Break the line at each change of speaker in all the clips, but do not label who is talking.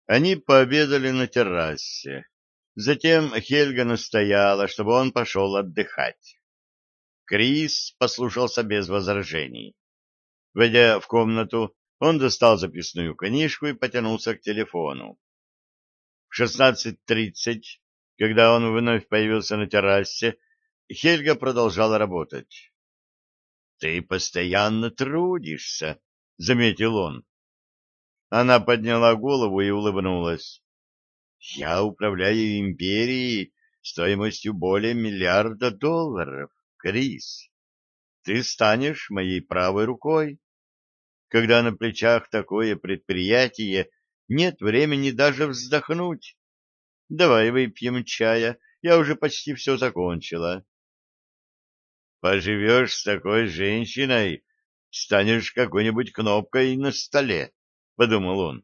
Они пообедали на террасе. Затем Хельга настояла, чтобы он пошел отдыхать. Крис послушался без возражений. Войдя в комнату, он достал записную книжку и потянулся к телефону. В 16:30, когда он вновь появился на террасе, Хельга продолжала работать. «Ты постоянно трудишься», — заметил он. Она подняла голову и улыбнулась. «Я управляю империей стоимостью более миллиарда долларов, Крис. Ты станешь моей правой рукой. Когда на плечах такое предприятие, нет времени даже вздохнуть. Давай выпьем чая, я уже почти все закончила». «Поживешь с такой женщиной, станешь какой-нибудь кнопкой на столе», — подумал он.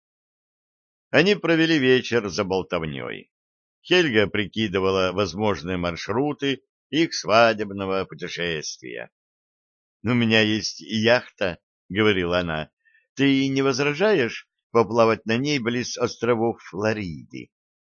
Они провели вечер за болтовней. Хельга прикидывала возможные маршруты их свадебного путешествия. «У меня есть яхта», — говорила она. «Ты не возражаешь поплавать на ней близ островов Флориды?»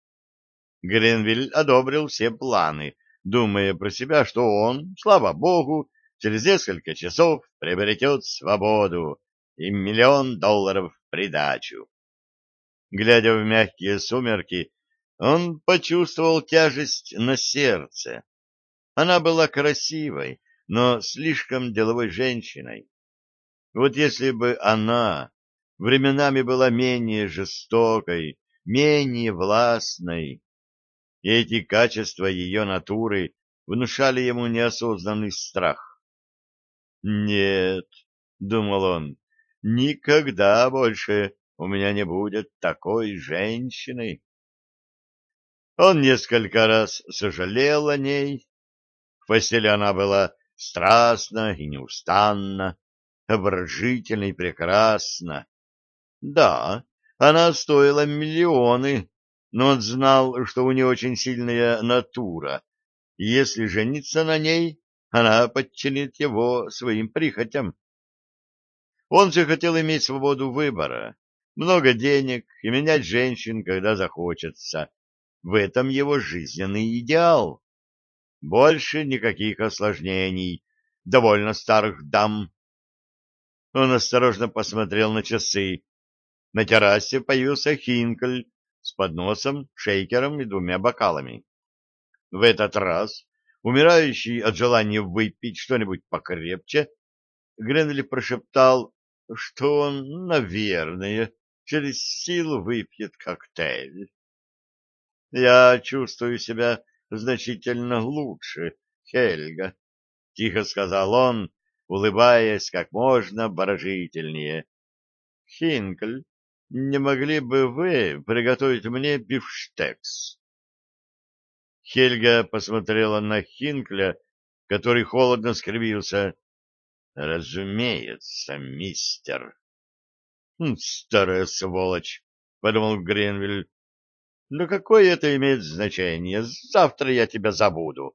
Гренвиль одобрил все планы, думая про себя, что он, слава богу, через несколько часов приобретет свободу и $1 000 000 в придачу. Глядя в мягкие сумерки, он почувствовал тяжесть на сердце. Она была красивой, но слишком деловой женщиной. Вот если бы она временами была менее жестокой, менее властной, и эти качества ее натуры внушали ему неосознанный страх. «Нет», — думал он, — «никогда больше у меня не будет такой женщины». Он несколько раз сожалел о ней. В постели она была страстна и неустанна, обворожительна и прекрасна. Да, она стоила миллионы, но он знал, что у нее очень сильная натура, и если жениться на ней, она подчинит его своим прихотям. Он же хотел иметь свободу выбора, много денег и менять женщин, когда захочется. В этом его жизненный идеал. Больше никаких осложнений, довольно старых дам. Он осторожно посмотрел на часы. На террасе появился Хинкель с подносом, шейкером и 2 бокалами. В этот раз, умирающий от желания выпить что-нибудь покрепче, Гренли прошептал, что он, наверное, через силу выпьет коктейль. «Я чувствую себя значительно лучше, Хельга», — тихо сказал он, улыбаясь как можно обворожительнее. «Хинкль, не могли бы вы приготовить мне бифштекс?» Хельга посмотрела на Хинкля, который холодно скривился. «Разумеется, мистер». Старая сволочь», — подумал Гренвиль. «Но какое это имеет значение? Завтра я тебя забуду».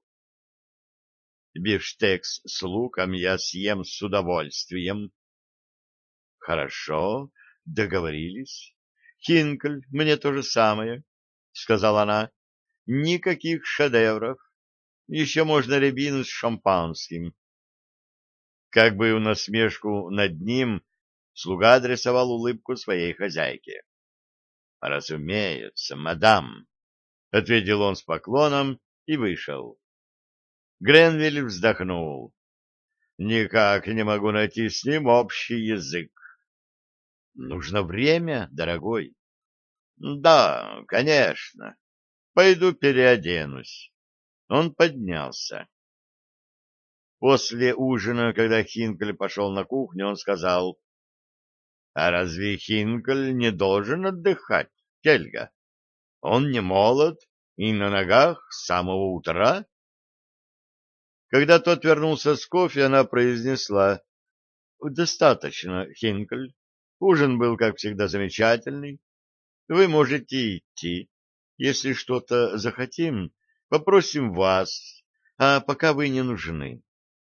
«Бифштекс с луком я съем с удовольствием». «Хорошо, договорились. Хинкль, мне то же самое», — сказала она. «Никаких шедевров. Еще можно рябину с шампанским». Как бы в насмешку над ним слуга адресовал улыбку своей хозяйке. «Разумеется, мадам», — ответил он с поклоном и вышел. Гренвиль вздохнул. «Никак не могу найти с ним общий язык». «Нужно время, дорогой». «Да, конечно. Пойду переоденусь». Он поднялся. После ужина, когда Хинкель пошел на кухню, он сказал: «А разве Хинкель не должен отдыхать, Хельга? Он не молод и на ногах с самого утра». Когда тот вернулся с кофе, она произнесла: «Достаточно, Хинкель. Ужин был, как всегда, замечательный. Вы можете идти. Если что-то захотим, попросим вас, а пока вы не нужны».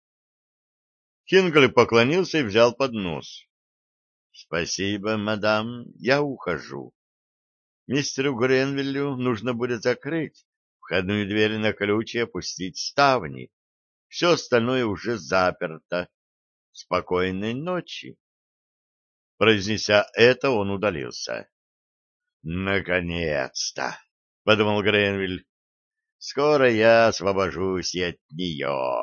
Хинкель поклонился и взял поднос. «Спасибо, мадам, я ухожу». Мистеру Гренвиллю нужно будет закрыть входную дверь на ключ и опустить ставни. Все остальное уже заперто. Спокойной ночи. Произнеся это, он удалился. «Наконец-то!» — подумал Гренвиль. «Скоро я освобожусь и от нее».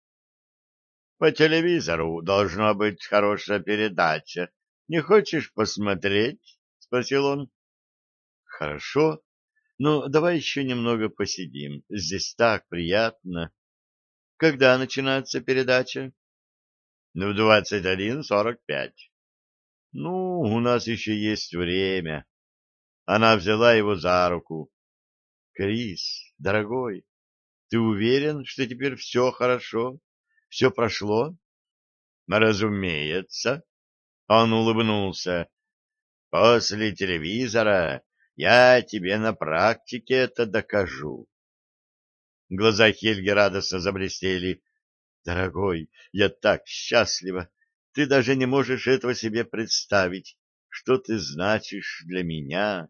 «По телевизору должна быть хорошая передача. Не хочешь посмотреть?» — спросил он. «Хорошо. Ну, давай еще немного посидим. Здесь так приятно. Когда начинается передача?» «В 21:45. Ну, у нас еще есть время». Она взяла его за руку. «Крис, дорогой, ты уверен, что теперь все хорошо? Все прошло?» «Разумеется». Он улыбнулся. «После телевизора я тебе на практике это докажу». Глаза Хельги радостно заблестели. «Дорогой, я так счастлива! Ты даже не можешь этого себе представить, что ты значишь для меня!»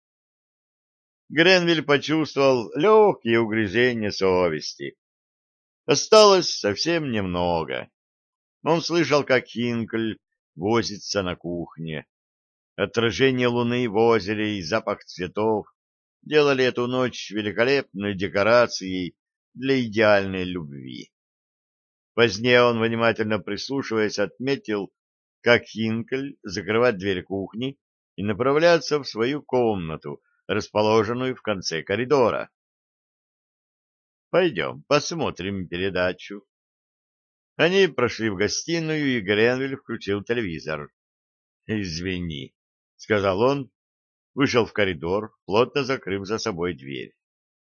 Гренвиль почувствовал легкие угрызения совести. Осталось совсем немного. Он слышал, как Хинкль возится на кухне. Отражение луны в озере и запах цветов делали эту ночь великолепной декорацией для идеальной любви. Позднее он, внимательно прислушиваясь, отметил, как Хинкль закрывает дверь кухни и направляется в свою комнату, расположенную в конце коридора. «Пойдем, посмотрим передачу». Они прошли в гостиную, и Гренвиль включил телевизор. «Извини», — сказал он, вышел в коридор, плотно закрыв за собой дверь.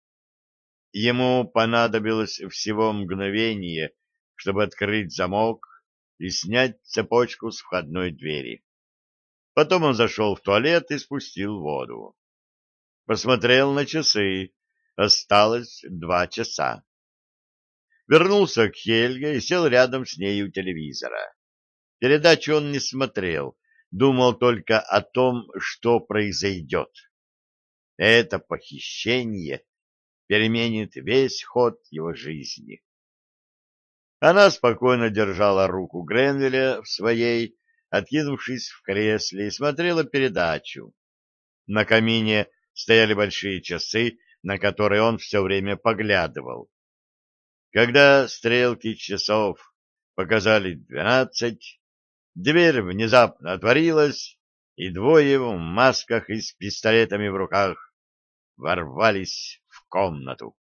Ему понадобилось всего мгновение, чтобы открыть замок и снять цепочку с входной двери. Потом он зашел в туалет и спустил воду. Посмотрел на часы. Осталось 2 часа. Вернулся к Хельге и сел рядом с ней у телевизора. Передачу он не смотрел, думал только о том, что произойдет. Это похищение переменит весь ход его жизни. Она спокойно держала руку Гренвилля в своей, откинувшись в кресле, и смотрела передачу. На камине стояли большие часы, на которые он все время поглядывал. Когда стрелки часов показали 12, дверь внезапно отворилась, и двое в масках и с пистолетами в руках ворвались в комнату.